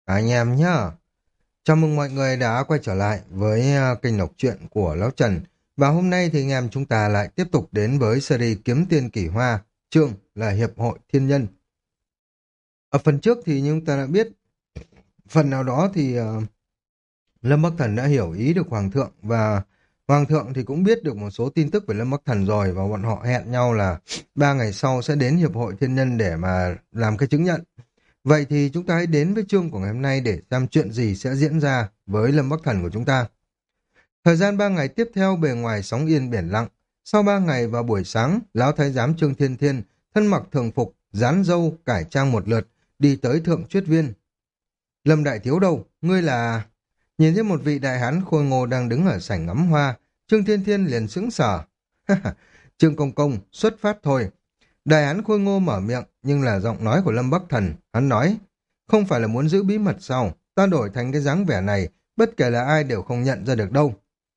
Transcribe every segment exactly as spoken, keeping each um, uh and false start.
Anh em nhá, chào mừng mọi người đã quay trở lại với ờ, kênh đọc truyện của Lão Trần. Và hôm nay thì anh em chúng ta lại tiếp tục đến với series Kiếm Tiên Kỳ Hoa, chương là Hiệp hội Thiên Nhân. Ở phần trước thì như chúng ta đã biết, phần nào đó thì ờ, Lâm Bắc Thần đã hiểu ý được Hoàng thượng và Hoàng thượng thì cũng biết được một số tin tức về Lâm Bắc Thần rồi và bọn họ hẹn nhau là ba ngày sau sẽ đến Hiệp hội Thiên Nhân để mà làm cái chứng nhận. Vậy thì chúng ta hãy đến với chương của ngày hôm nay để xem chuyện gì sẽ diễn ra với Lâm Bắc Thần của chúng ta. Thời gian ba ngày tiếp theo bề ngoài sóng yên biển lặng. Sau ba ngày vào buổi sáng, Lão Thái giám Trương Thiên Thiên, thân mặc thường phục, dán râu, cải trang một lượt, đi tới Thượng Chuyết Viên. Lâm Đại Thiếu đâu? Ngươi là... Nhìn thấy một vị đại hán khôi ngô đang đứng ở sảnh ngắm hoa, Trương Thiên Thiên liền sững sờ. Trương Công Công, xuất phát thôi. Đại hán khôi ngô mở miệng, nhưng là giọng nói của Lâm Bắc Thần. Hắn nói, không phải là muốn giữ bí mật sao? Ta đổi thành cái dáng vẻ này, bất kể là ai đều không nhận ra được đâu.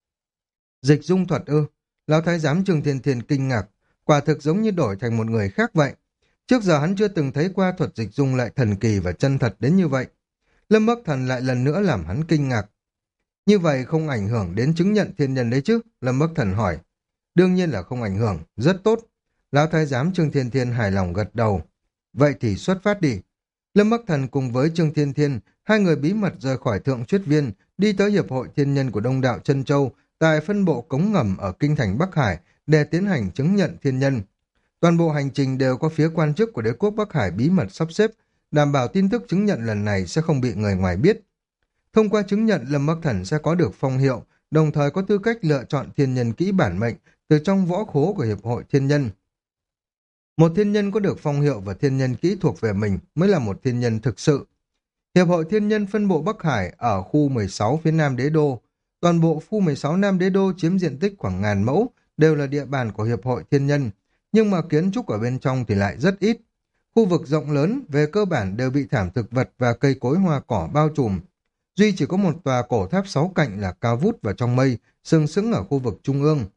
Dịch dung thuật ư? Lão thái giám Trương Thiên Thiên kinh ngạc, quả thực giống như đổi thành một người khác vậy. Trước giờ hắn chưa từng thấy qua thuật dịch dung lại thần kỳ và chân thật đến như vậy. Lâm Bắc Thần lại lần nữa làm hắn kinh ngạc. Như vậy không ảnh hưởng đến chứng nhận thiên nhân đấy chứ? Lâm Bắc Thần hỏi. Đương nhiên là không ảnh hưởng, rất tốt. Lão thái giám Trương Thiên Thiên hài lòng gật đầu. Vậy thì xuất phát đi. Lâm Bắc Thần cùng với Trương Thiên Thiên, hai người bí mật rời khỏi Thượng Chuyết Viên, đi tới Hiệp hội Thiên Nhân của Đông Đạo Trân Châu, tại phân bộ cống ngầm ở kinh thành Bắc Hải, để tiến hành chứng nhận thiên nhân. Toàn bộ hành trình đều có phía quan chức của đế quốc Bắc Hải bí mật sắp xếp, đảm bảo tin tức chứng nhận lần này sẽ không bị người ngoài biết. Thông qua chứng nhận, Lâm Bắc Thần sẽ có được phong hiệu, đồng thời có tư cách lựa chọn thiên nhân kỹ bản mệnh từ trong võ khố của Hiệp hội Thiên Nhân. Một thiên nhân có được phong hiệu và thiên nhân kỹ thuộc về mình mới là một thiên nhân thực sự. Hiệp hội Thiên Nhân phân bộ Bắc Hải ở khu mười sáu phía Nam Đế Đô. Toàn bộ khu mười sáu Nam Đế Đô chiếm diện tích khoảng ngàn mẫu, đều là địa bàn của Hiệp hội Thiên Nhân, nhưng mà kiến trúc ở bên trong thì lại rất ít. Khu vực rộng lớn về cơ bản đều bị thảm thực vật và cây cối hoa cỏ bao trùm. Duy chỉ có một tòa cổ tháp sáu cạnh là cao vút vào trong mây, sừng sững ở khu vực trung ương.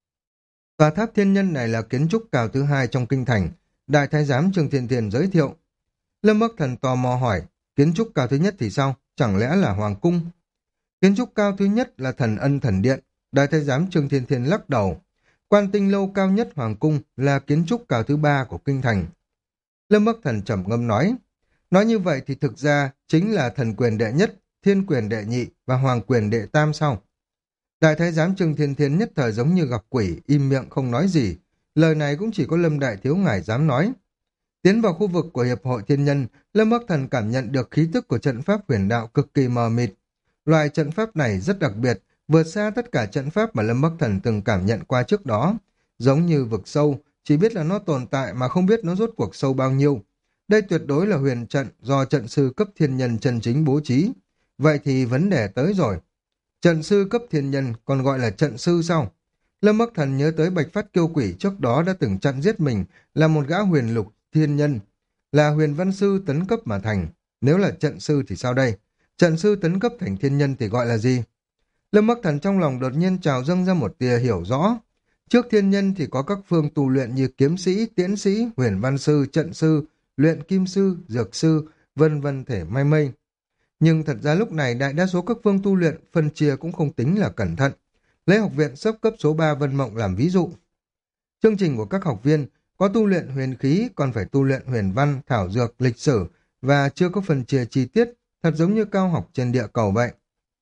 Tòa tháp thiên nhân này là kiến trúc cao thứ hai trong kinh thành. Đại thái giám Trương Thiên Thiên giới thiệu. Lâm Bắc Thần tò mò hỏi, kiến trúc cao thứ nhất thì sao? Chẳng lẽ là Hoàng cung? Kiến trúc cao thứ nhất là Thần Ân Thần Điện. Đại thái giám Trương Thiên Thiên lắc đầu. Quan tinh lâu cao nhất Hoàng cung là kiến trúc cao thứ ba của kinh thành. Lâm Bắc Thần trầm ngâm nói. Nói như vậy thì thực ra chính là thần quyền đệ nhất, thiên quyền đệ nhị và hoàng quyền đệ tam sao? Đại thái giám Trương Thiên Thiên nhất thời giống như gặp quỷ, im miệng không nói gì. Lời này cũng chỉ có Lâm Đại Thiếu ngài dám nói. Tiến vào khu vực của Hiệp hội Thiên Nhân, Lâm Bắc Thần cảm nhận được khí tức của trận pháp huyền đạo cực kỳ mờ mịt. Loại trận pháp này rất đặc biệt, vượt xa tất cả trận pháp mà Lâm Bắc Thần từng cảm nhận qua trước đó. Giống như vực sâu, chỉ biết là nó tồn tại mà không biết nó rốt cuộc sâu bao nhiêu. Đây tuyệt đối là huyền trận do trận sư cấp thiên nhân chân chính bố trí. Vậy thì vấn đề tới rồi. Trận sư cấp thiên nhân còn gọi là trận sư sao? Lâm Bắc Thần nhớ tới Bạch Phát Kiêu Quỷ trước đó đã từng chặn giết mình, là một gã huyền lục thiên nhân, là huyền văn sư tấn cấp mà thành. Nếu là trận sư thì sao đây? Trận sư tấn cấp thành thiên nhân thì gọi là gì? Lâm Bắc Thần trong lòng đột nhiên trào dâng ra một tia hiểu rõ. Trước thiên nhân thì có các phương tu luyện như kiếm sĩ, tiễn sĩ, huyền văn sư, trận sư, luyện kim sư, dược sư, vân vân thể may mây. Nhưng thật ra lúc này đại đa số các phương tu luyện phân chia cũng không tính là cẩn thận. Lấy học viện sấp cấp số ba Vân Mộng làm ví dụ. Chương trình của các học viên có tu luyện huyền khí, còn phải tu luyện huyền văn, thảo dược, lịch sử và chưa có phân chia chi tiết, thật giống như cao học trên địa cầu vậy.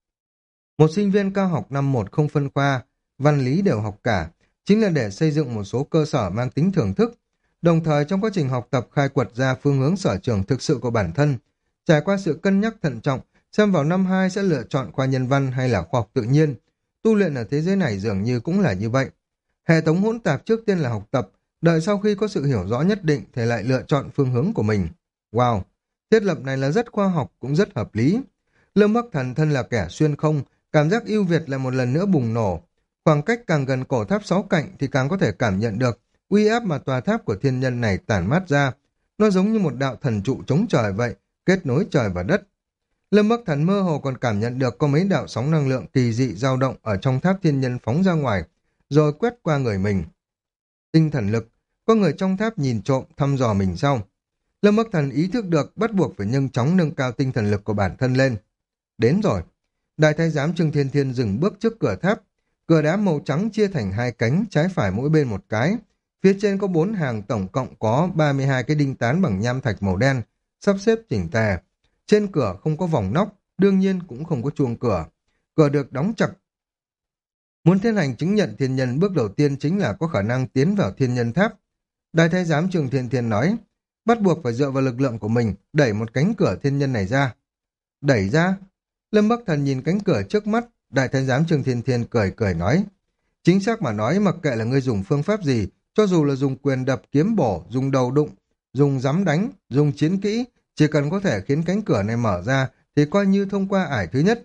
Một sinh viên cao học năm một không phân khoa, văn lý đều học cả, chính là để xây dựng một số cơ sở mang tính thưởng thức, đồng thời trong quá trình học tập khai quật ra phương hướng sở trường thực sự của bản thân, trải qua sự cân nhắc thận trọng, xem vào năm hai sẽ lựa chọn khoa nhân văn hay là khoa học tự nhiên. Tu luyện ở thế giới này dường như cũng là như vậy. Hệ thống hỗn tạp trước tiên là học tập, đợi sau khi có sự hiểu rõ nhất định thì lại lựa chọn phương hướng của mình. Wow, thiết lập này là rất khoa học cũng rất hợp lý. Lâm Bắc Thần thân là kẻ xuyên không, cảm giác ưu việt lại một lần nữa bùng nổ. Khoảng cách càng gần cổ tháp sáu cạnh thì càng có thể cảm nhận được uy áp mà tòa tháp của thiên nhân này tản mát ra. Nó giống như một đạo thần trụ chống trời vậy, kết nối trời và đất. Lâm Bắc Thần mơ hồ còn cảm nhận được có mấy đạo sóng năng lượng kỳ dị dao động ở trong tháp thiên nhân phóng ra ngoài, rồi quét qua người mình. Tinh thần lực, có người trong tháp nhìn trộm, thăm dò mình sau. Lâm Bắc Thần ý thức được bắt buộc phải nhanh chóng nâng cao tinh thần lực của bản thân lên. Đến rồi. Đại thái giám Trương Thiên Thiên dừng bước trước cửa tháp. Cửa đá màu trắng chia thành hai cánh, trái phải mỗi bên một cái. Phía trên có bốn hàng, tổng cộng có ba mươi hai cái đinh tán bằng nham thạch màu đen, sắp xếp chỉnh tề. Trên cửa không có vòng nóc, đương nhiên cũng không có chuông cửa. Cửa được đóng chặt. Muốn tiến hành chứng nhận thiên nhân, bước đầu tiên chính là có khả năng tiến vào thiên nhân tháp. Đại thái giám Trương Thiên Thiên nói, bắt buộc phải dựa vào lực lượng của mình, đẩy một cánh cửa thiên nhân này ra. Đẩy ra? Lâm Bắc Thần nhìn cánh cửa trước mắt, đại thái giám Trương Thiên Thiên cười cười nói, chính xác mà nói, mặc kệ là ngươi dùng phương pháp gì, cho dù là dùng quyền đập, kiếm bổ, dùng đầu đụng, dùng giắm đánh, dùng chiến kỹ, chỉ cần có thể khiến cánh cửa này mở ra thì coi như thông qua ải thứ nhất.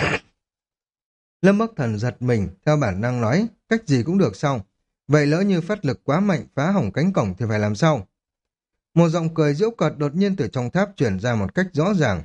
Lâm Bắc Thần giật mình, theo bản năng nói, cách gì cũng được sao? Vậy lỡ như phát lực quá mạnh phá hỏng cánh cổng thì phải làm sao? Một giọng cười giễu cợt đột nhiên từ trong tháp truyền ra một cách rõ ràng.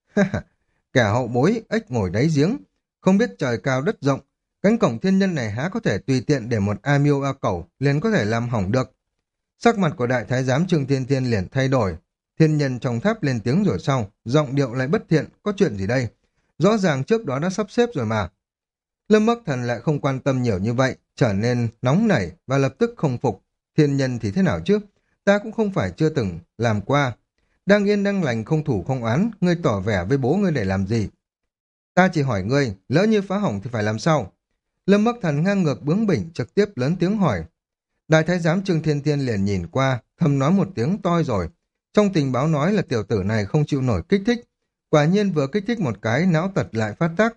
Kẻ hậu bối, ếch ngồi đáy giếng, không biết trời cao đất rộng, cánh cổng thiên nhân này há có thể tùy tiện để một a miêu a cẩu liền có thể làm hỏng được. Sắc mặt của đại thái giám Trương Thiên Thiên liền thay đổi, thiên nhân trong tháp lên tiếng rồi sau, giọng điệu lại bất thiện, có chuyện gì đây? Rõ ràng trước đó đã sắp xếp rồi mà. Lâm Bắc Thần lại không quan tâm nhiều như vậy, trở nên nóng nảy và lập tức không phục. Thiên nhân thì thế nào chứ? Ta cũng không phải chưa từng làm qua. Đang yên đang lành không thủ không oán, ngươi tỏ vẻ với bố ngươi để làm gì? Ta chỉ hỏi ngươi, lỡ như phá hỏng thì phải làm sao? Lâm Bắc Thần ngang ngược bướng bỉnh, trực tiếp lớn tiếng hỏi. Đại thái giám Trương Thiên Thiên liền nhìn qua, thầm nói một tiếng toi rồi. Trong tình báo nói là tiểu tử này không chịu nổi kích thích. Quả nhiên vừa kích thích một cái, não tật lại phát tác.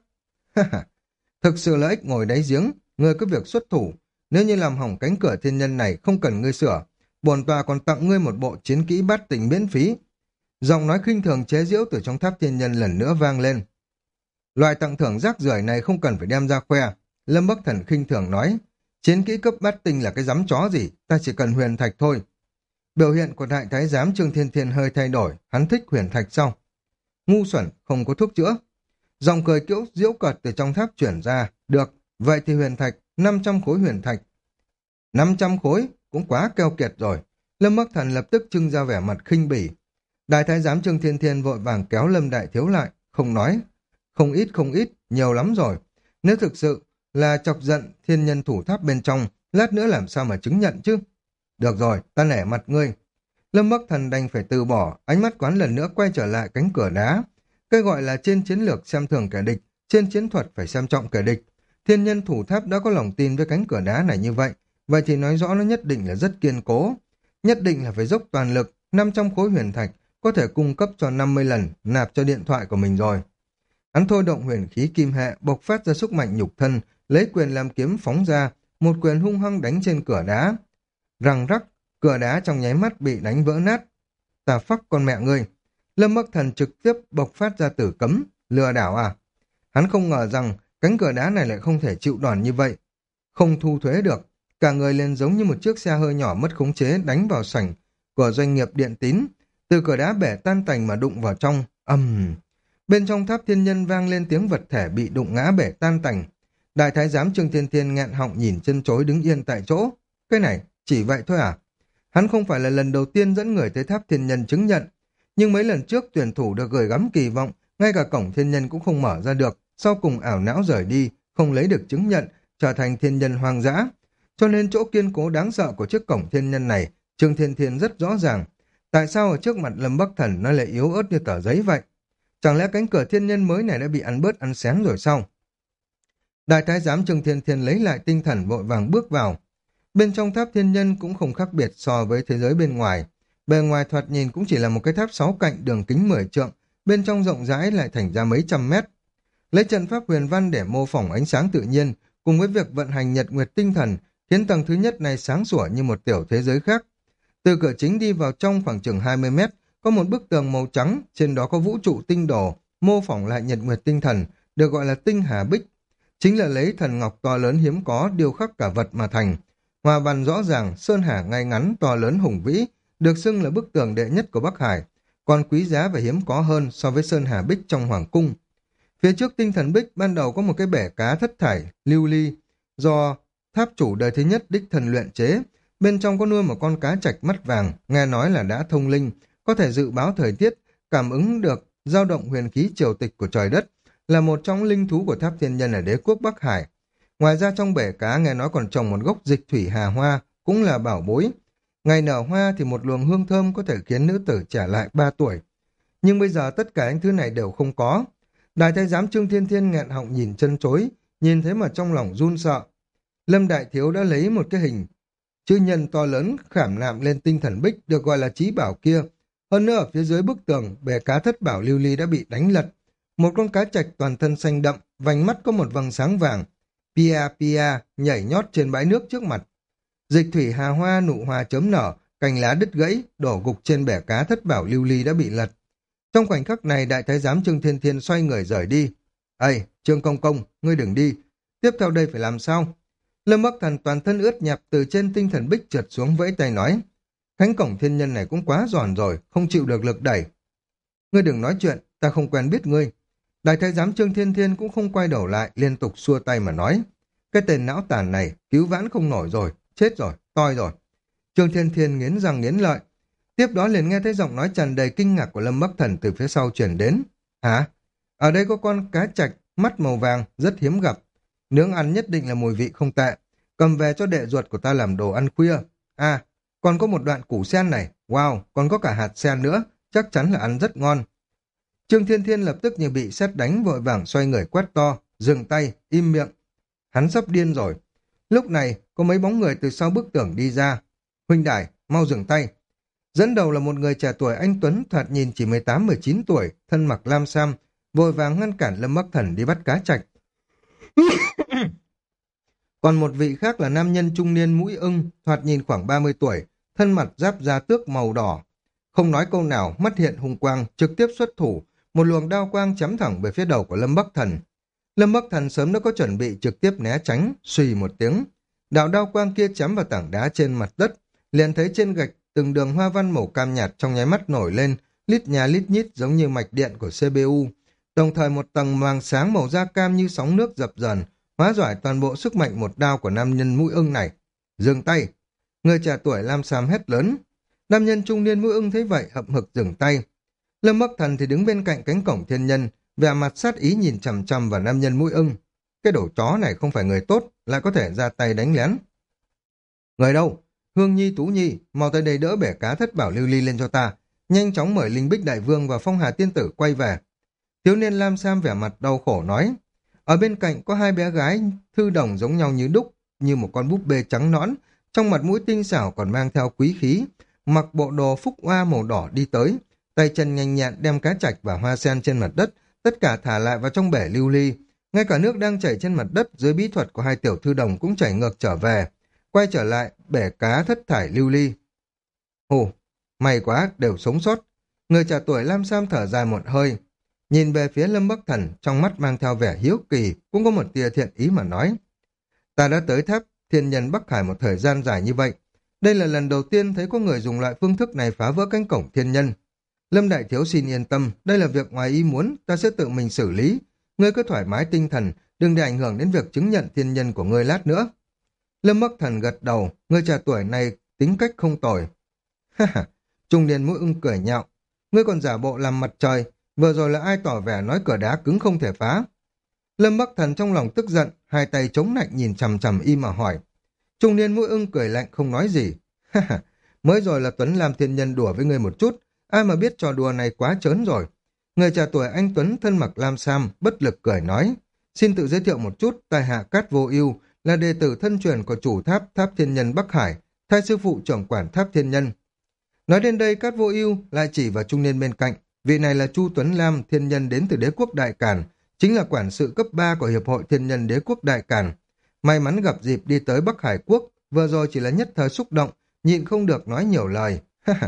Thực sự là ích ngồi đáy giếng, ngươi có việc xuất thủ. Nếu như làm hỏng cánh cửa thiên nhân này không cần ngươi sửa, bổn tòa còn tặng ngươi một bộ chiến kỹ bát tình miễn phí. Giọng nói khinh thường chế giễu từ trong tháp thiên nhân lần nữa vang lên. Loại tặng thưởng rác rưởi này không cần phải đem ra khoe. Lâm Bắc Thần khinh thường nói, chiến kỹ cấp bát tinh là cái dám chó gì, ta chỉ cần huyền thạch thôi. Biểu hiện của đại thái giám Trương Thiên Thiên hơi thay đổi, hắn thích huyền thạch sau. Ngu xuẩn, không có thuốc chữa. Giọng cười kiễu diễu cợt từ trong tháp chuyển ra, được, vậy thì huyền thạch, năm trăm khối huyền thạch. năm trăm khối, cũng quá keo kiệt rồi. Lâm Bắc Thần lập tức trưng ra vẻ mặt khinh bỉ. Đại thái giám Trương Thiên Thiên vội vàng kéo Lâm Đại Thiếu lại, không nói. Không ít không ít, nhiều lắm rồi. Nếu thực sự là chọc giận thiên nhân thủ tháp bên trong, lát nữa làm sao mà chứng nhận chứ? Được rồi, ta nể mặt ngươi. Lâm Bắc Thần đành phải từ bỏ, ánh mắt quán lần nữa quay trở lại cánh cửa đá. Cái gọi là trên chiến lược xem thường kẻ địch, trên chiến thuật phải xem trọng kẻ địch. Thiên nhân thủ tháp đã có lòng tin với cánh cửa đá này như vậy, vậy thì nói rõ nó nhất định là rất kiên cố. Nhất định là phải dốc toàn lực, năm trăm khối huyền thạch có thể cung cấp cho năm mươi lần nạp cho điện thoại của mình rồi. Hắn thôi động huyền khí kim hệ, bộc phát ra sức mạnh nhục thân, lấy quyền làm kiếm phóng ra, một quyền hung hăng đánh trên cửa đá. Răng rắc, cửa đá trong nháy mắt bị đánh vỡ nát. Tà phắc con mẹ ngươi. Lâm Bắc Thần trực tiếp bộc phát ra tử cấm, lừa đảo à? Hắn không ngờ rằng cánh cửa đá này lại không thể chịu đòn như vậy. Không thu thuế được, cả người lên giống như một chiếc xe hơi nhỏ mất khống chế đánh vào sảnh của doanh nghiệp điện tín. Từ cửa đá bể tan tành mà đụng vào trong, ầm. Uhm. Bên trong tháp thiên nhân vang lên tiếng vật thể bị đụng ngã bể tan tành. Đại thái giám Trương Thiên Thiên nghẹn họng nhìn chân chối đứng yên tại chỗ. Cái này, chỉ vậy thôi à? Hắn không phải là lần đầu tiên dẫn người tới tháp thiên nhân chứng nhận. Nhưng mấy lần trước tuyển thủ được gửi gắm kỳ vọng, ngay cả cổng thiên nhân cũng không mở ra được, sau cùng ảo não rời đi, không lấy được chứng nhận, trở thành thiên nhân hoang dã. Cho nên chỗ kiên cố đáng sợ của chiếc cổng thiên nhân này, Trương Thiên Thiên rất rõ ràng. Tại sao ở trước mặt Lâm Bắc Thần nó lại yếu ớt như tờ giấy vậy? Chẳng lẽ cánh cửa thiên nhân mới này đã bị ăn bớt ăn xén rồi sao? Đại thái giám Trương Thiên Thiên lấy lại tinh thần vội vàng bước vào. Bên trong tháp thiên nhân cũng không khác biệt so với thế giới bên ngoài. Bề ngoài thoạt nhìn cũng chỉ là một cái tháp sáu cạnh đường kính mười trượng, bên trong rộng rãi lại thành ra mấy trăm mét. Lấy trận pháp huyền văn để mô phỏng ánh sáng tự nhiên, cùng với việc vận hành nhật nguyệt tinh thần, khiến tầng thứ nhất này sáng sủa như một tiểu thế giới khác. Từ cửa chính đi vào trong khoảng chừng hai mươi mét, có một bức tường màu trắng, trên đó có vũ trụ tinh đồ, mô phỏng lại nhật nguyệt tinh thần, được gọi là tinh hà bích. Chính là lấy thần ngọc to lớn hiếm có, điêu khắc cả vật mà thành. Hòa văn rõ ràng, sơn hà ngay ngắn, to lớn hùng vĩ, được xưng là bức tường đệ nhất của Bắc Hải, còn quý giá và hiếm có hơn so với sơn hà bích trong hoàng cung. Phía trước tinh thần bích ban đầu có một cái bể cá thất thải, lưu ly, do tháp chủ đời thứ nhất đích thần luyện chế. Bên trong có nuôi một con cá trạch mắt vàng, nghe nói là đã thông linh, có thể dự báo thời tiết, cảm ứng được dao động huyền khí triều tịch của trời đất, là một trong linh thú của tháp thiên nhân ở đế quốc Bắc Hải. Ngoài ra trong bể cá nghe nói còn trồng một gốc dịch thủy hà hoa, cũng là bảo bối. Ngày nở hoa thì một luồng hương thơm có thể khiến nữ tử trả lại ba tuổi. Nhưng bây giờ tất cả những thứ này đều không có. Đại thái giám Trương Thiên Thiên nghẹn họng nhìn chân chối, nhìn thấy mà trong lòng run sợ. Lâm Đại Thiếu đã lấy một cái hình chữ nhân to lớn khảm nạm lên tinh thần bích được gọi là chí bảo kia. Hơn nữa ở phía dưới bức tường, bể cá thất bảo lưu ly đã bị đánh lật. Một con cá trạch toàn thân xanh đậm, vành mắt có một vầng sáng vàng. Pia pia nhảy nhót trên bãi nước trước mặt. Dịch thủy hà hoa nụ hoa chớm nở, cành lá đứt gãy, đổ gục trên bể cá thất bảo lưu ly đã bị lật. Trong khoảnh khắc này, đại thái giám Trương Thiên Thiên xoay người rời đi. Ây, Trương Công Công, ngươi đừng đi. Tiếp theo đây phải làm sao? Lâm Bắc Thần toàn thân ướt nhẹp từ trên tinh thần bích trượt xuống vẫy tay nói. Cánh cổng thiên nhân này cũng quá giòn rồi, không chịu được lực đẩy. Ngươi đừng nói chuyện, ta không quen biết ngươi. Đại thái giám Trương Thiên Thiên cũng không quay đầu lại, liên tục xua tay mà nói. Cái tên não tàn này, cứu vãn không nổi rồi, chết rồi, toi rồi. Trương Thiên Thiên nghiến răng nghiến lợi. Tiếp đó liền nghe thấy giọng nói tràn đầy kinh ngạc của Lâm Bắc Thần từ phía sau truyền đến. Hả? Ở đây có con cá trạch, mắt màu vàng, rất hiếm gặp. Nướng ăn nhất định là mùi vị không tệ. Cầm về cho đệ ruột của ta làm đồ ăn khuya. À, còn có một đoạn củ sen này. Wow, còn có cả hạt sen nữa. Chắc chắn là ăn rất ngon. Trương Thiên Thiên lập tức như bị sét đánh, vội vàng xoay người quát to, dừng tay, im miệng. Hắn sắp điên rồi. Lúc này, có mấy bóng người từ sau bức tường đi ra. Huynh đài, mau dừng tay. Dẫn đầu là một người trẻ tuổi anh tuấn, thoạt nhìn chỉ mười tám mười chín tuổi, thân mặc lam sam, vội vàng ngăn cản Lâm Bắc Thần đi bắt cá trạch. Còn một vị khác là nam nhân trung niên mũi ưng, thoạt nhìn khoảng ba mươi tuổi, thân mặt giáp da tước màu đỏ. Không nói câu nào, mắt hiện hung quang, trực tiếp xuất thủ, một luồng đao quang chém thẳng về phía đầu của Lâm Bắc Thần. Lâm Bắc Thần sớm đã có chuẩn bị trực tiếp né tránh, xùy một tiếng. Đạo đao quang kia chém vào tảng đá trên mặt đất, liền thấy trên gạch từng đường hoa văn màu cam nhạt trong nháy mắt nổi lên, lít nhà lít nhít giống như mạch điện của xê pê u. Đồng thời một tầng màng sáng màu da cam như sóng nước dập dờn, hóa giải toàn bộ sức mạnh một đao của nam nhân mũi ưng này. Dừng tay! Người trẻ tuổi lam sam hét lớn. Nam nhân trung niên mũi ưng thấy vậy hậm hực dừng tay. Lâm Bắc Thần thì đứng bên cạnh cánh cổng thiên nhân, vẻ mặt sát ý nhìn chằm chằm vào nam nhân mũi ưng. Cái đồ chó này không phải người tốt, lại có thể ra tay đánh lén. Người đâu? Hương Nhi, Tú Nhi, mau tới đây đỡ bể cá thất bảo lưu ly lên cho ta. Nhanh chóng mời Linh Bích Đại Vương và Phong Hà Tiên Tử quay về. Thiếu niên lam sam vẻ mặt đau khổ nói. Ở bên cạnh có hai bé gái thư đồng giống nhau như đúc, như một con búp bê trắng nõn, trong mặt mũi tinh xảo còn mang theo quý khí, mặc bộ đồ phúc oa màu đỏ đi tới, tay chân nhanh nhẹn đem cá trạch và hoa sen trên mặt đất, tất cả thả lại vào trong bể lưu ly. Ngay cả nước đang chảy trên mặt đất dưới bí thuật của hai tiểu thư đồng cũng chảy ngược trở về, quay trở lại bể cá thất thải lưu ly. Hù, may quá, đều sống sót. Người trẻ tuổi lam sam thở dài một hơi, nhìn về phía Lâm Bắc Thần, trong mắt mang theo vẻ hiếu kỳ, cũng có một tia thiện ý mà nói. Ta đã tới tháp thiên nhân Bắc Hải một thời gian dài như vậy. Đây là lần đầu tiên thấy có người dùng loại phương thức này phá vỡ cánh cổng thiên nhân. Lâm Đại Thiếu xin yên tâm, đây là việc ngoài ý muốn, ta sẽ tự mình xử lý. Ngươi cứ thoải mái tinh thần, đừng để ảnh hưởng đến việc chứng nhận thiên nhân của ngươi lát nữa. Lâm Bắc Thần gật đầu, người trẻ tuổi này tính cách không tồi. Ha ha, trung niên mũi ưng cười nhạo. Ngươi còn giả bộ làm mặt trời, vừa rồi là ai tỏ vẻ nói cửa đá cứng không thể phá. Lâm Bắc Thần trong lòng tức giận, hai tay chống lạnh nhìn chằm chằm y mà hỏi. Trung niên mũi ưng cười lạnh không nói gì. Ha ha, mới rồi là Tuấn làm thiên nhân đùa với ngươi một chút, ai mà biết trò đùa này quá trớn rồi. Người trẻ tuổi anh Tuấn thân mặc lam sam, bất lực cười nói. Xin tự giới thiệu một chút, tại hạ Cát Vô Ưu là đệ tử thân truyền của chủ tháp tháp thiên nhân Bắc Hải, thay sư phụ trưởng quản tháp thiên nhân. Nói đến đây Cát Vô Ưu lại chỉ vào trung niên bên cạnh. Vị này là Chu Tuấn Lam, thiên nhân đến từ đế quốc Đại Càn, chính là quản sự cấp ba của Hiệp hội Thiên nhân đế quốc Đại Càn. May mắn gặp dịp đi tới Bắc Hải Quốc, vừa rồi chỉ là nhất thời xúc động, nhịn không được nói nhiều lời.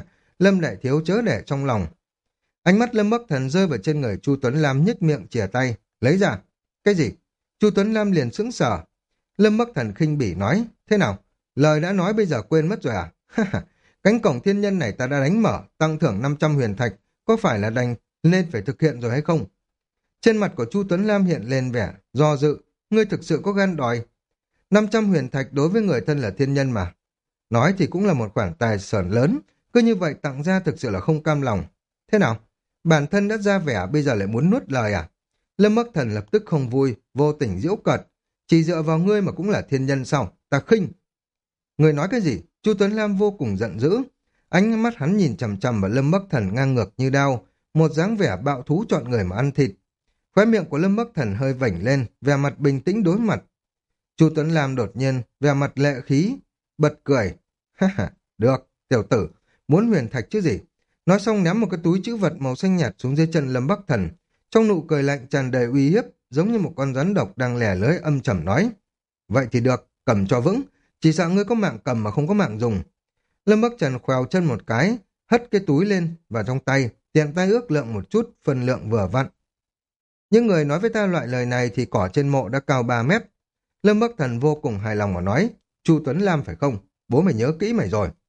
Lâm Đại Thiếu chớ để trong lòng. Ánh mắt Lâm Bắc Thần rơi vào trên người Chu Tuấn Lam, nhếch miệng chìa tay, lấy ra. Cái gì? Chu Tuấn Lam liền sững sờ. Lâm Bắc Thần khinh bỉ nói, thế nào? Lời đã nói bây giờ quên mất rồi à? Cánh cổng thiên nhân này ta đã đánh mở, tăng thưởng năm trăm huyền thạch, có phải là đành nên phải thực hiện rồi hay không? Trên mặt của Chu Tuấn Lam hiện lên vẻ do dự, ngươi thực sự có gan đòi. năm trăm huyền thạch đối với người thân là thiên nhân mà. Nói thì cũng là một khoản tài sản lớn, Cứ như vậy tặng ra thực sự là không cam lòng. Thế nào? Bản thân đã ra vẻ bây giờ lại muốn nuốt lời à? Lâm Bắc Thần lập tức không vui, vô tình giễu cợt. Chỉ dựa vào ngươi mà cũng là thiên nhân sao? Ta khinh. Người nói cái gì? Chu Tuấn Lam vô cùng giận dữ. Ánh mắt hắn nhìn chằm chằm vào Lâm Bắc Thần ngang ngược như đao, một dáng vẻ bạo thú chọn người mà ăn thịt. Khóe miệng của Lâm Bắc Thần hơi vểnh lên, vẻ mặt bình tĩnh đối mặt. Chu Tuấn Lam đột nhiên, vẻ mặt lệ khí, bật cười. Ha ha, được, tiểu tử, muốn huyền thạch chứ gì. Nói xong ném một cái túi trữ vật màu xanh nhạt xuống dưới chân Lâm Bắc Thần. Trong nụ cười lạnh tràn đầy uy hiếp, giống như một con rắn độc đang lẻ lưỡi âm trầm nói. Vậy thì được, cầm cho vững, chỉ sợ ngươi có mạng cầm mà không có mạng dùng. Lâm Bắc Trần khoèo chân một cái, hất cái túi lên vào trong tay, tiện tay ước lượng một chút, phần lượng vừa vặn. Những người nói với ta loại lời này thì cỏ trên mộ đã cao ba mét. Lâm Bắc Thần vô cùng hài lòng mà nói, Chu Tuấn Lam phải không? Bố mày nhớ kỹ mày rồi.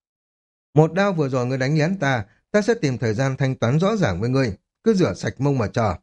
Một đao vừa rồi ngươi đánh lén ta, ta sẽ tìm thời gian thanh toán rõ ràng với ngươi, cứ rửa sạch mông mà chờ.